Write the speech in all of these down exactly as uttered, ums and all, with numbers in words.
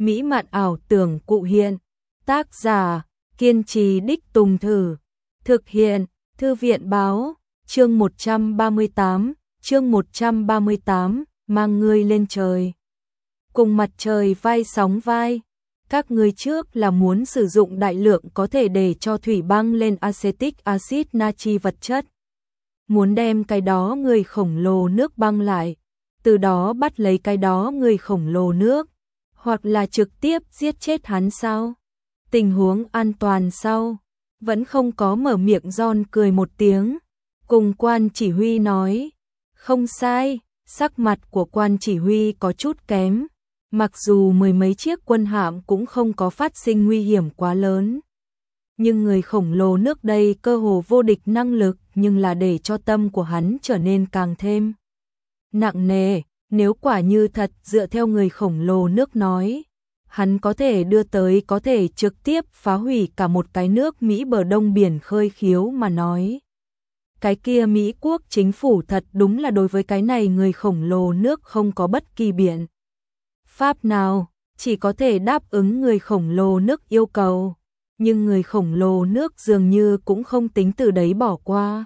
mỹ mạn ảo tưởng cụ hiện. Tác giả, kiên trì đích tùng thử. Thực hiện, Thư viện báo, chương một trăm ba mươi tám, chương một trăm ba mươi tám, mang ngươi lên trời. Cùng mặt trời vai sóng vai, các ngươi trước là muốn sử dụng đại lượng có thể để cho thủy băng lên acetic acid natri vật chất. Muốn đem cái đó người khổng lồ nước băng lại, từ đó bắt lấy cái đó người khổng lồ nước, hoặc là trực tiếp giết chết hắn sao? Tình huống an toàn sao? Vẫn không có mở miệng John cười một tiếng, cùng quan chỉ huy nói, không sai, sắc mặt của quan chỉ huy có chút kém, mặc dù mười mấy chiếc quân hạm cũng không có phát sinh nguy hiểm quá lớn. Nhưng người khổng lồ nước đây cơ hồ vô địch năng lực, nhưng là để cho tâm của hắn trở nên càng thêm nặng nề, nếu quả như thật dựa theo người khổng lồ nước nói, hắn có thể đưa tới có thể trực tiếp phá hủy cả một cái nước Mỹ bờ đông biển khơi khiếu mà nói. Cái kia Mỹ quốc chính phủ thật đúng là đối với cái này người khổng lồ nước không có bất kỳ biện pháp nào, chỉ có thể đáp ứng người khổng lồ nước yêu cầu. Nhưng người khổng lồ nước dường như cũng không tính từ đấy bỏ qua.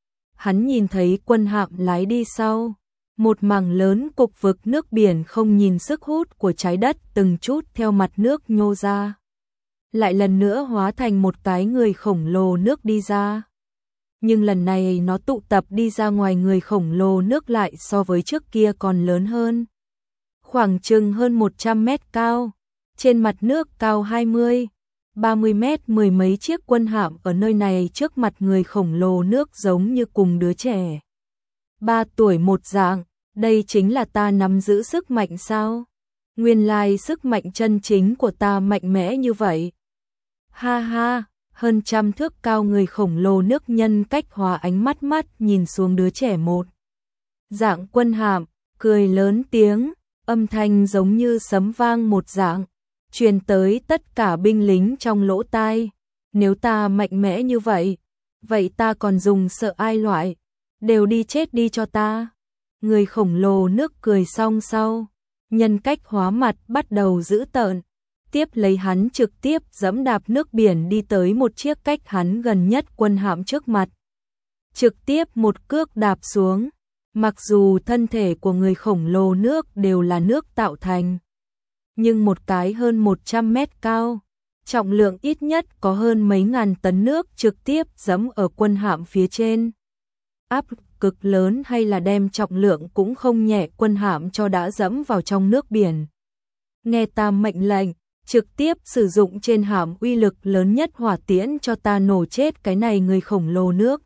Hắn nhìn thấy quân hạm lái đi sau, một mảng lớn cục vực nước biển không nhìn sức hút của trái đất từng chút theo mặt nước nhô ra. Lại lần nữa hóa thành một cái người khổng lồ nước đi ra. Nhưng lần này nó tụ tập đi ra ngoài người khổng lồ nước lại so với trước kia còn lớn hơn. Khoảng chừng hơn một trăm mét cao, trên mặt nước cao hai mươi, ba mươi mét, mười mấy chiếc quân hạm ở nơi này trước mặt người khổng lồ nước giống như cùng đứa trẻ. Ba tuổi một dạng, đây chính là ta nắm giữ sức mạnh sao? Nguyên lai sức mạnh chân chính của ta mạnh mẽ như vậy. Ha ha, hơn trăm thước cao người khổng lồ nước nhân cách hóa ánh mắt mắt nhìn xuống đứa trẻ một dạng quân hạm, cười lớn tiếng, âm thanh giống như sấm vang một dạng, truyền tới tất cả binh lính trong lỗ tai. Nếu ta mạnh mẽ như vậy, vậy ta còn dùng sợ ai loại, đều đi chết đi cho ta. Người khổng lồ nước cười xong sau, nhân cách hóa mặt bắt đầu dữ tợn, tiếp lấy hắn trực tiếp giẫm đạp nước biển đi tới một chiếc cách hắn gần nhất quân hạm trước mặt. Trực tiếp một cước đạp xuống, mặc dù thân thể của người khổng lồ nước đều là nước tạo thành, nhưng một cái hơn một trăm mét cao, trọng lượng ít nhất có hơn mấy ngàn tấn nước trực tiếp giẫm ở quân hạm phía trên. Áp cực lớn hay là đem trọng lượng cũng không nhẹ quân hạm cho đã dẫm vào trong nước biển. Nghe ta mệnh lệnh, trực tiếp sử dụng trên hạm uy lực lớn nhất hỏa tiễn cho ta nổ chết cái này người khổng lồ nước.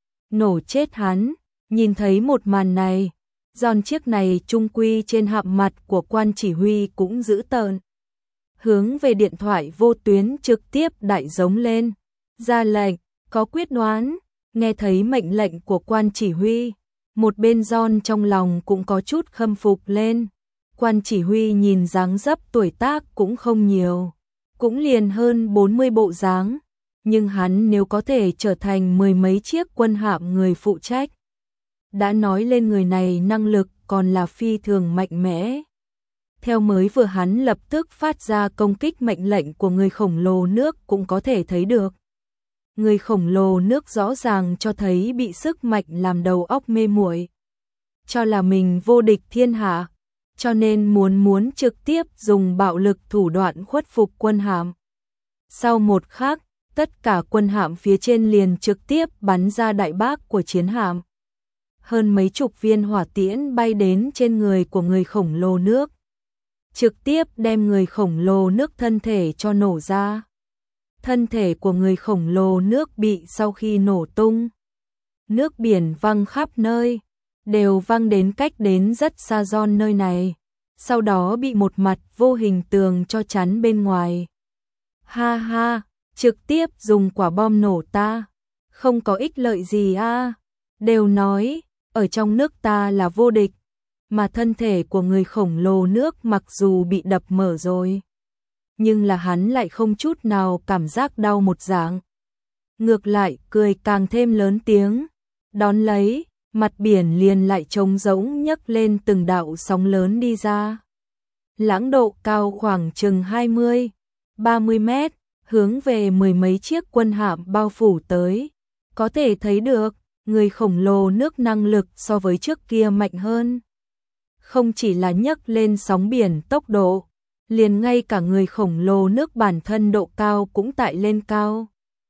Nổ chết hắn, nhìn thấy một màn này, giòn chiếc này trung quy trên hạm mặt của quan chỉ huy cũng dữ tợn. Hướng về điện thoại vô tuyến trực tiếp đại giống lên, ra lệnh, có quyết đoán. Nghe thấy mệnh lệnh của quan chỉ huy, một bên John trong lòng cũng có chút khâm phục lên. Quan chỉ huy nhìn dáng dấp tuổi tác cũng không nhiều, cũng liền hơn bốn mươi bộ dáng, nhưng hắn nếu có thể trở thành mười mấy chiếc quân hạm người phụ trách, đã nói lên người này năng lực còn là phi thường mạnh mẽ. Theo mới vừa hắn lập tức phát ra công kích mệnh lệnh của người khổng lồ nước cũng có thể thấy được. Người khổng lồ nước rõ ràng cho thấy bị sức mạnh làm đầu óc mê muội, cho là mình vô địch thiên hạ, cho nên muốn muốn trực tiếp dùng bạo lực thủ đoạn khuất phục quân hạm. Sau một khắc, tất cả quân hạm phía trên liền trực tiếp bắn ra đại bác của chiến hạm. Hơn mấy chục viên hỏa tiễn bay đến trên người của người khổng lồ nước, trực tiếp đem người khổng lồ nước thân thể cho nổ ra. Thân thể của người khổng lồ nước bị sau khi nổ tung, nước biển văng khắp nơi, đều văng đến cách đến rất xa John nơi này, sau đó bị một mặt vô hình tường cho chắn bên ngoài. Ha ha, trực tiếp dùng quả bom nổ ta, không có ích lợi gì a. Đều nói, ở trong nước ta là vô địch, mà thân thể của người khổng lồ nước mặc dù bị đập mở rồi, nhưng là hắn lại không chút nào cảm giác đau một dạng. Ngược lại, cười càng thêm lớn tiếng, đón lấy, mặt biển liền lại trống rỗng nhấc lên từng đạo sóng lớn đi ra. lãng độ cao khoảng chừng hai mươi, ba mươi mét, hướng về mười mấy chiếc quân hạm bao phủ tới. Có thể thấy được, người khổng lồ nước năng lực so với trước kia mạnh hơn. Không chỉ là nhấc lên sóng biển tốc độ, liền ngay cả người khổng lồ nước bản thân độ cao cũng tại lên cao.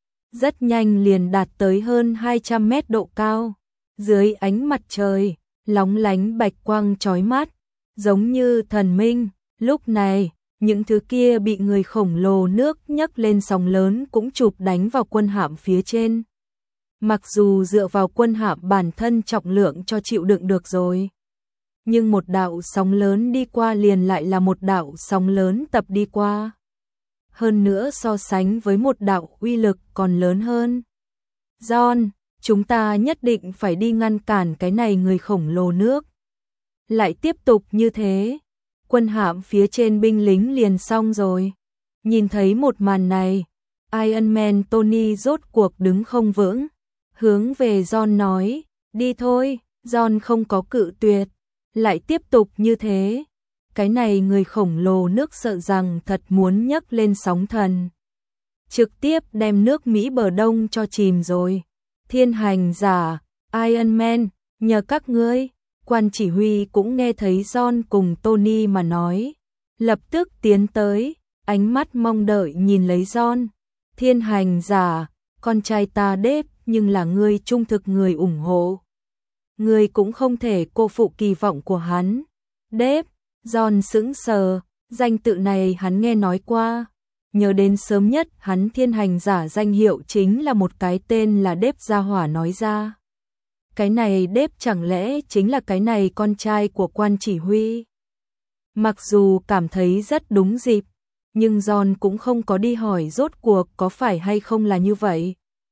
Rất nhanh liền đạt tới hơn hai trăm mét độ cao. Dưới ánh mặt trời, lóng lánh bạch quang chói mắt, giống như thần minh. Lúc này, những thứ kia bị người khổng lồ nước nhấc lên sóng lớn cũng chụp đánh vào quân hạm phía trên. Mặc dù dựa vào quân hạm bản thân trọng lượng cho chịu đựng được rồi, nhưng một đạo sóng lớn đi qua liền lại là một đạo sóng lớn tập đi qua. Hơn nữa so sánh với một đạo uy lực còn lớn hơn. John, chúng ta nhất định phải đi ngăn cản cái này người khổng lồ nước. Lại tiếp tục như thế, quân hạm phía trên binh lính liền xong rồi. Nhìn thấy một màn này, Iron Man Tony rốt cuộc đứng không vững, hướng về John nói, đi thôi. John không có cự tuyệt, lại tiếp tục như thế. Cái này người khổng lồ nước sợ rằng thật muốn nhấc lên sóng thần, trực tiếp đem nước Mỹ bờ đông cho chìm rồi. Thiên hành giả, Iron Man, nhờ các ngươi. Quan chỉ huy cũng nghe thấy John cùng Tony mà nói, lập tức tiến tới, ánh mắt mong đợi nhìn lấy John. Thiên hành giả, con trai ta đếp nhưng là ngươi trung thực người ủng hộ. Ngươi cũng không thể cô phụ kỳ vọng của hắn. Đếp, John sững sờ, danh tự này hắn nghe nói qua. Nhớ đến sớm nhất hắn thiên hành giả danh hiệu chính là một cái tên là Đếp gia hỏa nói ra. Cái này Đếp chẳng lẽ chính là cái này con trai của quan chỉ huy? Mặc dù cảm thấy rất đúng dịp, nhưng John cũng không có đi hỏi rốt cuộc có phải hay không là như vậy,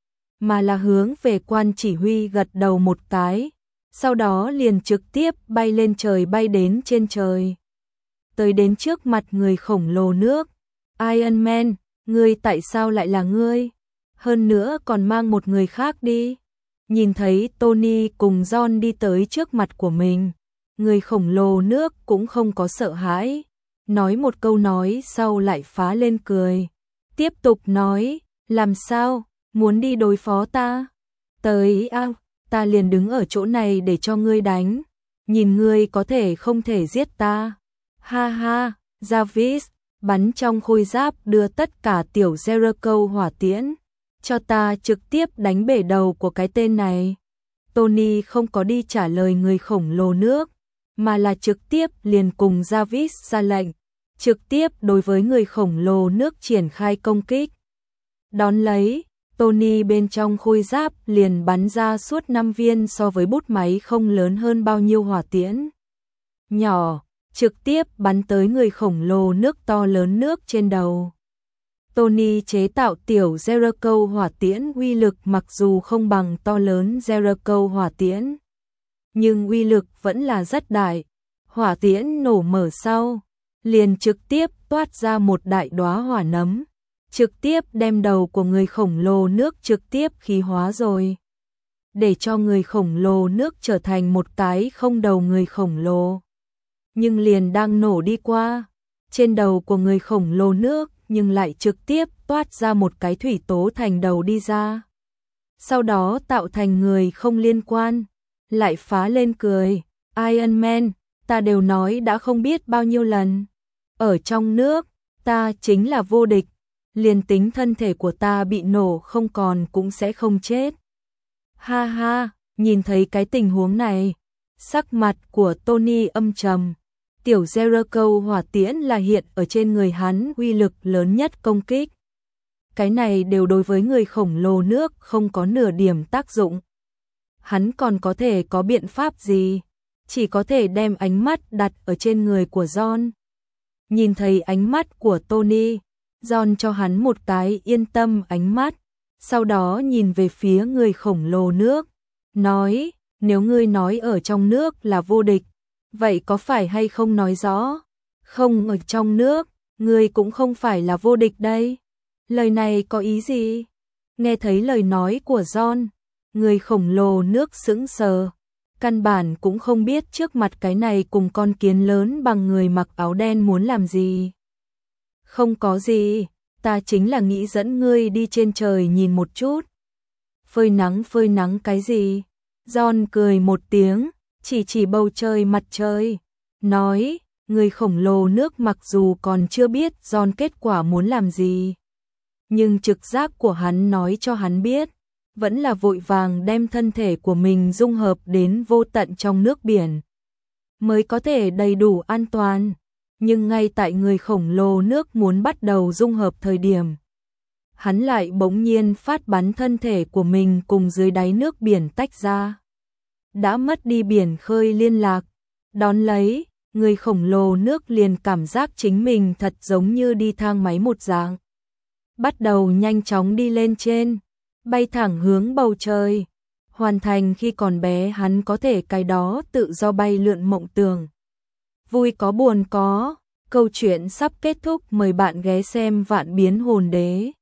mà là hướng về quan chỉ huy gật đầu một cái, sau đó liền trực tiếp bay lên trời, bay đến trên trời. Tới đến trước mặt người khổng lồ nước. Iron Man, ngươi tại sao lại là ngươi? Hơn nữa còn mang một người khác đi. Nhìn thấy Tony cùng John đi tới trước mặt của mình, người khổng lồ nước cũng không có sợ hãi. Nói một câu nói sau lại phá lên cười. Tiếp tục nói, làm sao, muốn đi đối phó ta? Tới ao, ta liền đứng ở chỗ này để cho ngươi đánh. Nhìn ngươi có thể không thể giết ta. Ha ha, Jarvis, bắn trong khôi giáp đưa tất cả tiểu Jericho hỏa tiễn. Cho ta trực tiếp đánh bể đầu của cái tên này. Tony không có đi trả lời người khổng lồ nước, mà là trực tiếp liền cùng Jarvis ra lệnh, trực tiếp đối với người khổng lồ nước triển khai công kích. Đón lấy, Tony bên trong khôi giáp liền bắn ra suốt năm viên so với bút máy không lớn hơn bao nhiêu hỏa tiễn nhỏ, trực tiếp bắn tới người khổng lồ nước to lớn nước trên đầu. Tony chế tạo tiểu Jericho hỏa tiễn uy lực mặc dù không bằng to lớn Jericho hỏa tiễn, nhưng uy lực vẫn là rất đại. Hỏa tiễn nổ mở sau, liền trực tiếp toát ra một đại đóa hỏa nấm, trực tiếp đem đầu của người khổng lồ nước trực tiếp khí hóa rồi, để cho người khổng lồ nước trở thành một cái không đầu người khổng lồ. Nhưng liền đang nổ đi qua, trên đầu của người khổng lồ nước nhưng lại trực tiếp toát ra một cái thủy tố thành đầu đi ra. Sau đó tạo thành người không liên quan, lại phá lên cười. Iron Man, ta đều nói đã không biết bao nhiêu lần. Ở trong nước, ta chính là vô địch. Liền tính thân thể của ta bị nổ không còn cũng sẽ không chết. Ha ha, nhìn thấy cái tình huống này, sắc mặt của Tony âm trầm. Tiểu Jericho hỏa tiễn là hiện ở trên người hắn uy lực lớn nhất công kích. Cái này đều đối với người khổng lồ nước không có nửa điểm tác dụng. Hắn còn có thể có biện pháp gì? Chỉ có thể đem ánh mắt đặt ở trên người của John. Nhìn thấy ánh mắt của Tony, John cho hắn một cái yên tâm ánh mắt, sau đó nhìn về phía người khổng lồ nước, nói, nếu ngươi nói ở trong nước là vô địch, vậy có phải hay không nói rõ? Không ở trong nước, ngươi cũng không phải là vô địch đây. Lời này có ý gì? Nghe thấy lời nói của John, người khổng lồ nước sững sờ, căn bản cũng không biết trước mặt cái này cùng con kiến lớn bằng người mặc áo đen muốn làm gì. Không có gì, ta chính là nghĩ dẫn ngươi đi trên trời nhìn một chút. Phơi nắng phơi nắng cái gì? John cười một tiếng, chỉ chỉ bầu trời mặt trời, nói, người khổng lồ nước mặc dù còn chưa biết John kết quả muốn làm gì. Nhưng trực giác của hắn nói cho hắn biết, vẫn là vội vàng đem thân thể của mình dung hợp đến vô tận trong nước biển, mới có thể đầy đủ an toàn. Nhưng ngay tại người khổng lồ nước muốn bắt đầu dung hợp thời điểm, hắn lại bỗng nhiên phát bắn thân thể của mình cùng dưới đáy nước biển tách ra. Đã mất đi biển khơi liên lạc, đón lấy, người khổng lồ nước liền cảm giác chính mình thật giống như đi thang máy một dạng. Bắt đầu nhanh chóng đi lên trên, bay thẳng hướng bầu trời, hoàn thành khi còn bé hắn có thể cái đó tự do bay lượn mộng tưởng. Vui có buồn có, câu chuyện sắp kết thúc, mời bạn ghé xem Vạn Biến Hồn Đế.